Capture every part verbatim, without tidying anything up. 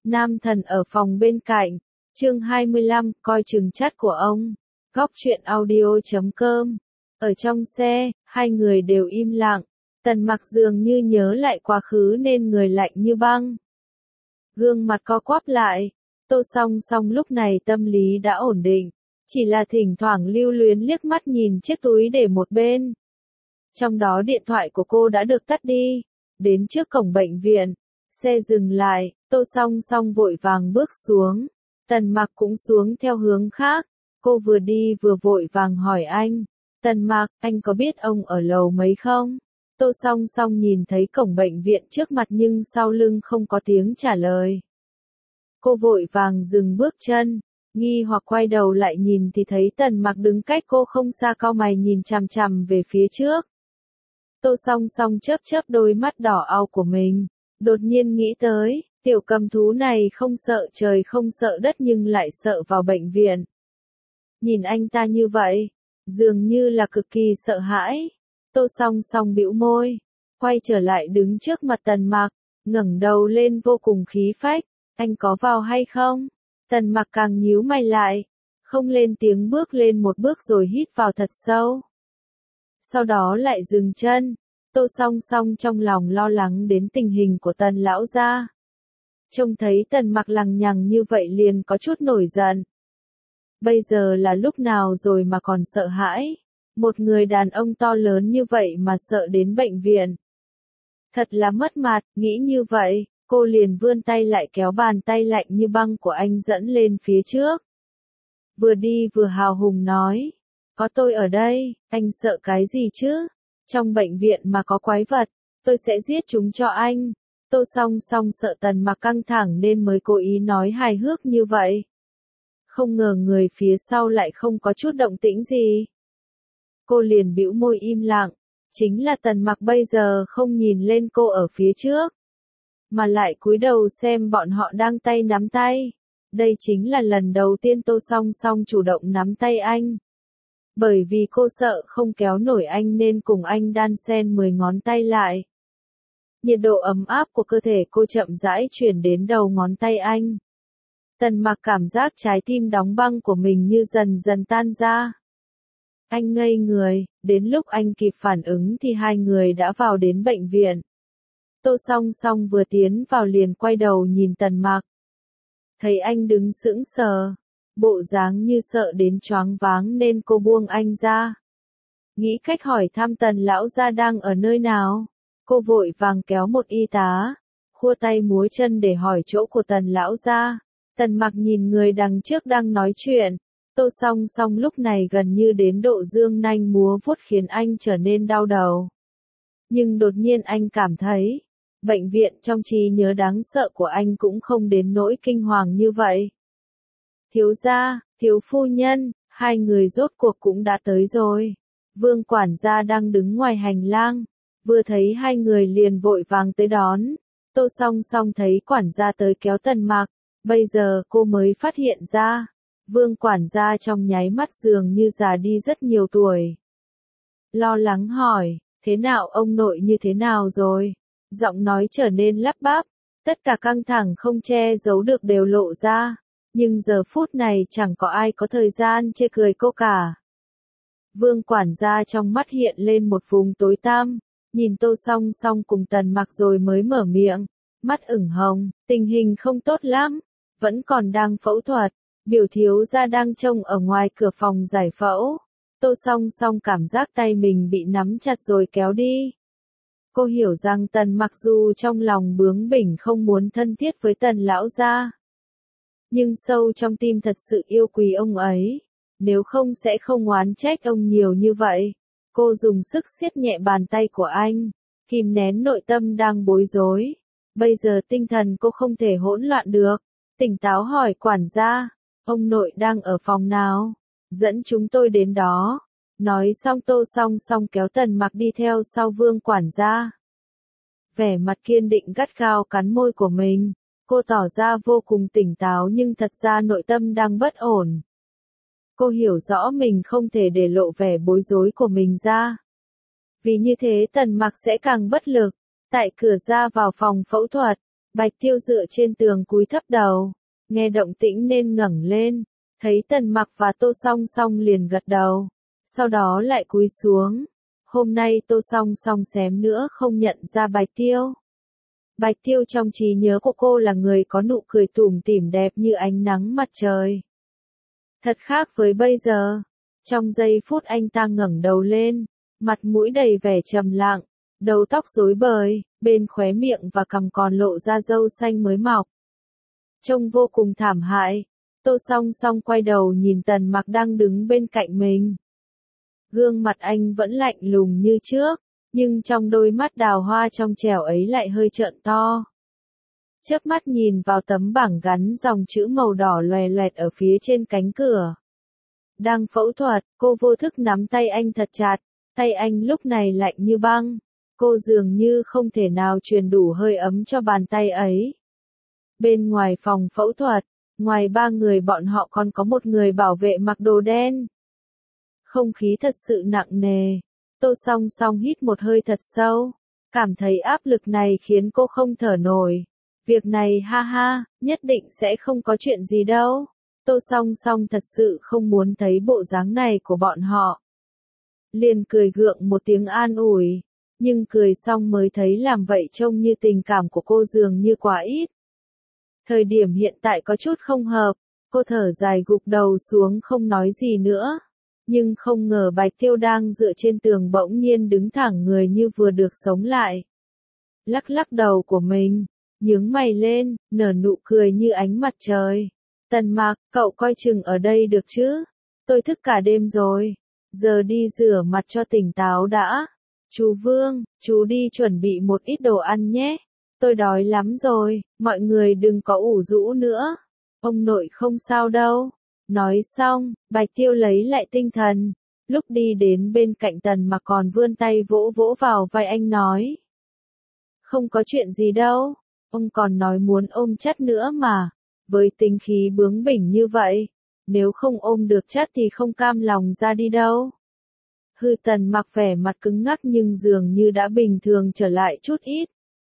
Nam thần ở phòng bên cạnh. Chương hai mươi lăm, coi chừng chất của ông. Góc truyện audio chấm com. Ở trong xe, hai người đều im lặng. Tần Mặc dường như nhớ lại quá khứ nên người lạnh như băng. Gương mặt co quắp lại. Tô Song Song lúc này tâm lý đã ổn định. Chỉ là thỉnh thoảng lưu luyến liếc mắt nhìn chiếc túi để một bên. Trong đó điện thoại của cô đã được tắt đi. Đến trước cổng bệnh viện. Xe dừng lại, Tô Song Song vội vàng bước xuống. Tần Mặc cũng xuống theo hướng khác. Cô vừa đi vừa vội vàng hỏi anh. Tần Mặc, anh có biết ông ở lầu mấy không? Tô Song Song nhìn thấy cổng bệnh viện trước mặt nhưng sau lưng không có tiếng trả lời. Cô vội vàng dừng bước chân. Nghi hoặc quay đầu lại nhìn thì thấy Tần Mặc đứng cách cô không xa, cau mày nhìn chằm chằm về phía trước. Tô Song Song chớp chớp đôi mắt đỏ au của mình. Đột nhiên nghĩ tới, tiểu cầm thú này không sợ trời không sợ đất nhưng lại sợ vào bệnh viện. Nhìn anh ta như vậy, dường như là cực kỳ sợ hãi. Tô Song Song bĩu môi, quay trở lại đứng trước mặt Tần Mặc, ngẩng đầu lên vô cùng khí phách. Anh có vào hay không? Tần Mặc càng nhíu mày lại, không lên tiếng bước lên một bước rồi hít vào thật sâu. Sau đó lại dừng chân. Tô Song Song trong lòng lo lắng đến tình hình của Tần lão gia. Trông thấy Tần Mặc lằng nhằng như vậy liền có chút nổi giận. Bây giờ là lúc nào rồi mà còn sợ hãi? Một người đàn ông to lớn như vậy mà sợ đến bệnh viện. Thật là mất mặt, nghĩ như vậy, cô liền vươn tay lại kéo bàn tay lạnh như băng của anh dẫn lên phía trước. Vừa đi vừa hào hùng nói, có tôi ở đây, anh sợ cái gì chứ? Trong bệnh viện mà có quái vật, tôi sẽ giết chúng cho anh. Tô Song Song sợ Tần Mặc căng thẳng nên mới cố ý nói hài hước như vậy. Không ngờ người phía sau lại không có chút động tĩnh gì. Cô liền bĩu môi im lặng. Chính là Tần Mặc bây giờ không nhìn lên cô ở phía trước, mà lại cúi đầu xem bọn họ đang tay nắm tay. Đây chính là lần đầu tiên Tô Song Song chủ động nắm tay anh. Bởi vì cô sợ không kéo nổi anh nên cùng anh đan xen mười ngón tay lại. Nhiệt độ ấm áp của cơ thể cô chậm rãi chuyển đến đầu ngón tay anh. Tần Mặc cảm giác trái tim đóng băng của mình như dần dần tan ra. Anh ngây người, đến lúc anh kịp phản ứng thì hai người đã vào đến bệnh viện. Tô Song Song vừa tiến vào liền quay đầu nhìn Tần Mặc. Thấy anh đứng sững sờ, bộ dáng như sợ đến choáng váng nên cô buông anh ra. Nghĩ cách hỏi thăm Tần lão gia đang ở nơi nào. Cô vội vàng kéo một y tá, khua tay múa chân để hỏi chỗ của Tần lão gia. Tần Mặc nhìn người đằng trước đang nói chuyện. Tô Song Song lúc này gần như đến độ dương nanh múa vuốt khiến anh trở nên đau đầu. Nhưng đột nhiên anh cảm thấy, bệnh viện trong trí nhớ đáng sợ của anh cũng không đến nỗi kinh hoàng như vậy. Thiếu gia, thiếu phu nhân, hai người rốt cuộc cũng đã tới rồi. Vương quản gia đang đứng ngoài hành lang, vừa thấy hai người liền vội vàng tới đón. Tô Song Song thấy quản gia tới kéo Tần Mặc, bây giờ cô mới phát hiện ra. Vương quản gia trong nháy mắt dường như già đi rất nhiều tuổi. Lo lắng hỏi, thế nào ông nội như thế nào rồi? Giọng nói trở nên lắp bắp, tất cả căng thẳng không che giấu được đều lộ ra. Nhưng giờ phút này chẳng có ai có thời gian chê cười cô cả. Vương quản gia trong mắt hiện lên một vùng tối tăm, nhìn Tô Song Song cùng Tần Mặc rồi mới mở miệng, mắt ửng hồng, tình hình không tốt lắm, vẫn còn đang phẫu thuật. Biểu thiếu gia đang trông ở ngoài cửa phòng giải phẫu. Tô Song Song cảm giác tay mình bị nắm chặt rồi kéo đi. Cô hiểu rằng Tần Mặc dù trong lòng bướng bỉnh không muốn thân thiết với Tần lão gia, nhưng sâu trong tim thật sự yêu quý ông ấy. Nếu không sẽ không oán trách ông nhiều như vậy. Cô dùng sức siết nhẹ bàn tay của anh, kìm nén nội tâm đang bối rối. Bây giờ tinh thần cô không thể hỗn loạn được. Tỉnh táo hỏi quản gia. Ông nội đang ở phòng nào? Dẫn chúng tôi đến đó. Nói xong Tô Song Song kéo Tần Mặc đi theo sau Vương quản gia. Vẻ mặt kiên định gắt gao cắn môi của mình. Cô tỏ ra vô cùng tỉnh táo nhưng thật ra nội tâm đang bất ổn. Cô hiểu rõ mình không thể để lộ vẻ bối rối của mình ra. Vì như thế Tần Mặc sẽ càng bất lực. Tại cửa ra vào phòng phẫu thuật, Bạch Tiêu dựa trên tường cúi thấp đầu, nghe động tĩnh nên ngẩng lên, thấy Tần Mặc và Tô Song Song liền gật đầu, sau đó lại cúi xuống. Hôm nay Tô Song Song xém nữa không nhận ra Bạch Tiêu. Bạch Tiêu trong trí nhớ của cô là người có nụ cười tủm tỉm đẹp như ánh nắng mặt trời. Thật khác với bây giờ. Trong giây phút anh ta ngẩng đầu lên, mặt mũi đầy vẻ trầm lặng, đầu tóc rối bời, bên khóe miệng và cằm còn lộ ra râu xanh mới mọc. Trông vô cùng thảm hại. Tô Song Song quay đầu nhìn Tần Mặc đang đứng bên cạnh mình. Gương mặt anh vẫn lạnh lùng như trước, nhưng trong đôi mắt đào hoa trong trẻo ấy lại hơi trợn to. Chớp mắt nhìn vào tấm bảng gắn dòng chữ màu đỏ loè loẹt ở phía trên cánh cửa. Đang phẫu thuật, cô vô thức nắm tay anh thật chặt, tay anh lúc này lạnh như băng. Cô dường như không thể nào truyền đủ hơi ấm cho bàn tay ấy. Bên ngoài phòng phẫu thuật, ngoài ba người bọn họ còn có một người bảo vệ mặc đồ đen. Không khí thật sự nặng nề. Tô Song Song hít một hơi thật sâu, cảm thấy áp lực này khiến cô không thở nổi. Việc này ha ha, nhất định sẽ không có chuyện gì đâu. Tô Song Song thật sự không muốn thấy bộ dáng này của bọn họ. Liền cười gượng một tiếng an ủi, nhưng cười xong mới thấy làm vậy trông như tình cảm của cô dường như quá ít. Thời điểm hiện tại có chút không hợp, cô thở dài gục đầu xuống không nói gì nữa. Nhưng không ngờ Bạch Tiêu đang dựa trên tường bỗng nhiên đứng thẳng người như vừa được sống lại. Lắc lắc đầu của mình, nhướng mày lên, nở nụ cười như ánh mặt trời. Tần Mặc, cậu coi chừng ở đây được chứ? Tôi thức cả đêm rồi. Giờ đi rửa mặt cho tỉnh táo đã. Chú Vương, chú đi chuẩn bị một ít đồ ăn nhé. Tôi đói lắm rồi, mọi người đừng có ủ rũ nữa. Ông nội không sao đâu. Nói xong, Bạch Tiêu lấy lại tinh thần. Lúc đi đến bên cạnh Tần Mặc còn vươn tay vỗ vỗ vào vai anh nói. Không có chuyện gì đâu. Ông còn nói muốn ôm Chất nữa mà. Với tính khí bướng bỉnh như vậy, nếu không ôm được Chất thì không cam lòng ra đi đâu. Hư Tần Mặc vẻ mặt cứng ngắc nhưng dường như đã bình thường trở lại chút ít.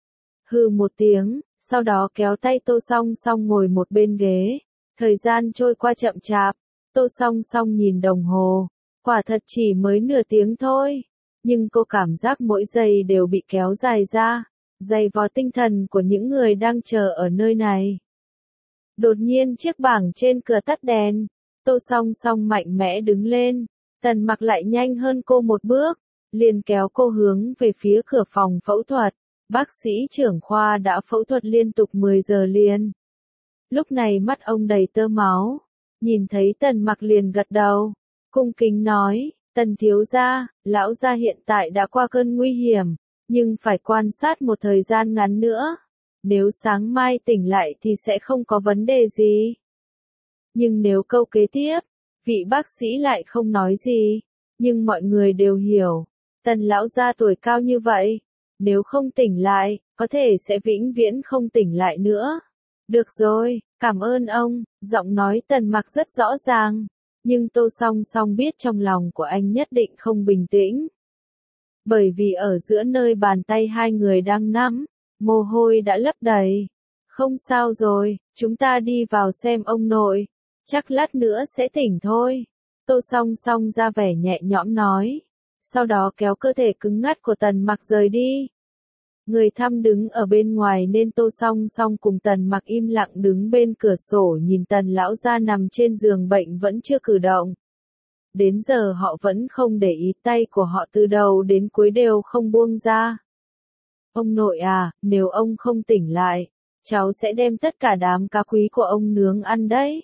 Hư một tiếng, sau đó kéo tay Tô Song Song ngồi một bên ghế. Thời gian trôi qua chậm chạp, Tô Song Song nhìn đồng hồ, quả thật chỉ mới nửa tiếng thôi, nhưng cô cảm giác mỗi giây đều bị kéo dài ra, dày vò tinh thần của những người đang chờ ở nơi này. Đột nhiên chiếc bảng trên cửa tắt đèn, Tô Song Song mạnh mẽ đứng lên, Tần Mặc lại nhanh hơn cô một bước, liền kéo cô hướng về phía cửa phòng phẫu thuật. Bác sĩ trưởng khoa đã phẫu thuật liên tục mười giờ liền. Lúc này mắt ông đầy tơ máu, nhìn thấy Tần Mặc liền gật đầu, cung kính nói, Tần thiếu gia, lão gia hiện tại đã qua cơn nguy hiểm, nhưng phải quan sát một thời gian ngắn nữa. Nếu sáng mai tỉnh lại thì sẽ không có vấn đề gì. Nhưng nếu câu kế tiếp, vị bác sĩ lại không nói gì, nhưng mọi người đều hiểu, Tần lão gia tuổi cao như vậy, nếu không tỉnh lại, có thể sẽ vĩnh viễn không tỉnh lại nữa. Được rồi, cảm ơn ông, giọng nói Tần Mặc rất rõ ràng, nhưng Tô Song Song biết trong lòng của anh nhất định không bình tĩnh. Bởi vì ở giữa nơi bàn tay hai người đang nắm, mồ hôi đã lấp đầy. Không sao rồi, chúng ta đi vào xem ông nội, chắc lát nữa sẽ tỉnh thôi. Tô Song Song ra vẻ nhẹ nhõm nói, sau đó kéo cơ thể cứng ngắc của Tần Mặc rời đi. Người thăm đứng ở bên ngoài nên Tô Song Song cùng Tần Mặc im lặng đứng bên cửa sổ nhìn Tần lão gia nằm trên giường bệnh vẫn chưa cử động. Đến giờ họ vẫn không để ý, tay của họ từ đầu đến cuối đều không buông ra. Ông nội à, nếu ông không tỉnh lại, cháu sẽ đem tất cả đám cá quý của ông nướng ăn đấy.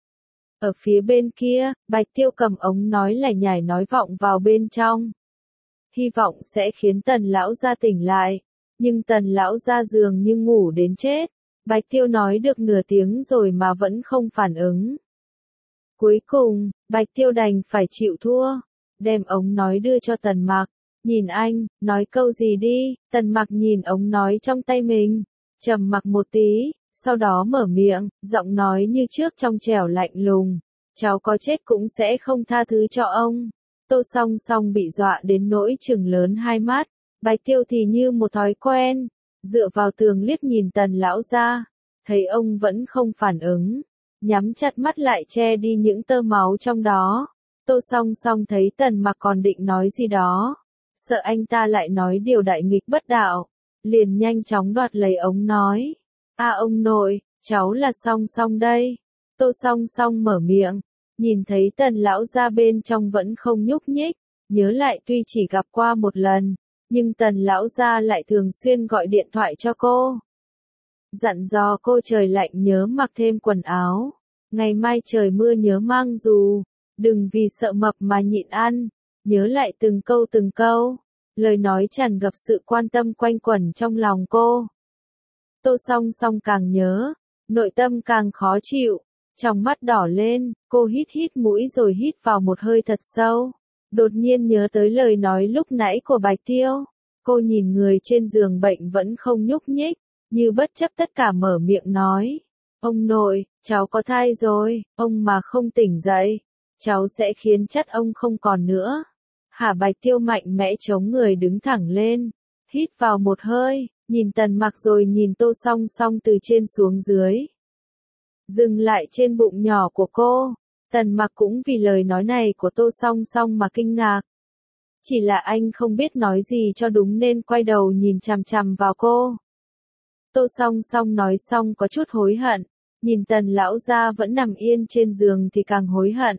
Ở phía bên kia, Bạch Tiêu cầm ống nói lải nhải nói vọng vào bên trong. Hy vọng sẽ khiến Tần lão gia tỉnh lại. Nhưng Tần lão gia dường như ngủ đến chết. Bạch Tiêu nói được nửa tiếng rồi mà vẫn không phản ứng. Cuối cùng, Bạch Tiêu đành phải chịu thua. Đem ống nói đưa cho Tần Mặc. Nhìn anh, nói câu gì đi. Tần Mặc nhìn ống nói trong tay mình, trầm mặc một tí, sau đó mở miệng, giọng nói như trước trong trẻo lạnh lùng. Cháu có chết cũng sẽ không tha thứ cho ông. Tô Song Song bị dọa đến nỗi trừng lớn hai mắt. Bạch Tiêu thì như một thói quen, dựa vào tường liếc nhìn Tần lão gia, thấy ông vẫn không phản ứng, nhắm chặt mắt lại che đi những tơ máu trong đó. Tô Song Song thấy Tần Mặc còn định nói gì đó, sợ anh ta lại nói điều đại nghịch bất đạo, liền nhanh chóng đoạt lấy ống nói. A ông nội, cháu là Song Song đây. Tô Song Song mở miệng, nhìn thấy Tần lão gia bên trong vẫn không nhúc nhích, nhớ lại tuy chỉ gặp qua một lần, nhưng Tần lão gia lại thường xuyên gọi điện thoại cho cô. Dặn dò cô trời lạnh nhớ mặc thêm quần áo, ngày mai trời mưa nhớ mang dù, đừng vì sợ mập mà nhịn ăn, nhớ lại từng câu từng câu, lời nói tràn ngập sự quan tâm quanh quẩn trong lòng cô. Tô Song Song càng nhớ, nội tâm càng khó chịu, trong mắt đỏ lên, cô hít hít mũi rồi hít vào một hơi thật sâu, đột nhiên nhớ tới lời nói lúc nãy của Bạch Tiêu, cô nhìn người trên giường bệnh vẫn không nhúc nhích, như bất chấp tất cả mở miệng nói, ông nội, cháu có thai rồi, ông mà không tỉnh dậy, cháu sẽ khiến chất ông không còn nữa. Hả? Bạch Tiêu mạnh mẽ chống người đứng thẳng lên, hít vào một hơi, nhìn Tần Mặc rồi nhìn Tô Song Song từ trên xuống dưới. Dừng lại trên bụng nhỏ của cô, Tần Mặc cũng vì lời nói này của Tô Song Song mà kinh ngạc. Chỉ là anh không biết nói gì cho đúng nên quay đầu nhìn chằm chằm vào cô. Tô Song Song nói xong có chút hối hận, nhìn Tần lão gia vẫn nằm yên trên giường thì càng hối hận.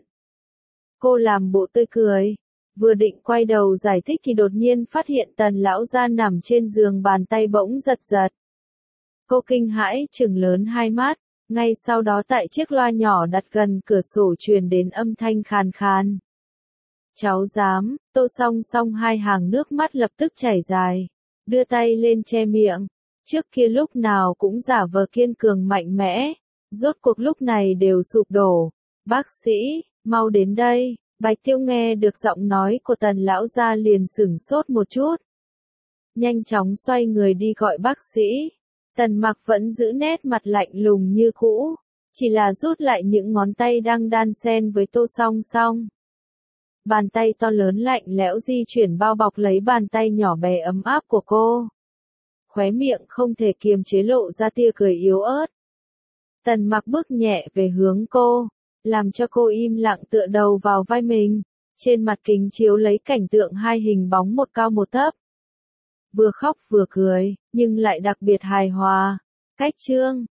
Cô làm bộ tươi cười, vừa định quay đầu giải thích thì đột nhiên phát hiện Tần lão gia nằm trên giường, bàn tay bỗng giật giật. Cô kinh hãi trừng lớn hai mắt, ngay sau đó tại chiếc loa nhỏ đặt gần cửa sổ truyền đến âm thanh khàn khàn. Cháu dám, Tô Song Song hai hàng nước mắt lập tức chảy dài, đưa tay lên che miệng, trước kia lúc nào cũng giả vờ kiên cường mạnh mẽ, rốt cuộc lúc này đều sụp đổ. Bác sĩ, mau đến đây. Bạch Tiêu nghe được giọng nói của Tần lão gia liền sửng sốt một chút, nhanh chóng xoay người đi gọi bác sĩ. Tần Mặc vẫn giữ nét mặt lạnh lùng như cũ, chỉ là rút lại những ngón tay đang đan xen với Tô Song Song. Bàn tay to lớn lạnh lẽo di chuyển bao bọc lấy bàn tay nhỏ bé ấm áp của cô. Khóe miệng không thể kiềm chế lộ ra tia cười yếu ớt. Tần Mặc bước nhẹ về hướng cô, làm cho cô im lặng tựa đầu vào vai mình. Trên mặt kính chiếu lấy cảnh tượng hai hình bóng một cao một thấp. Vừa khóc vừa cười, nhưng lại đặc biệt hài hòa. Cách chương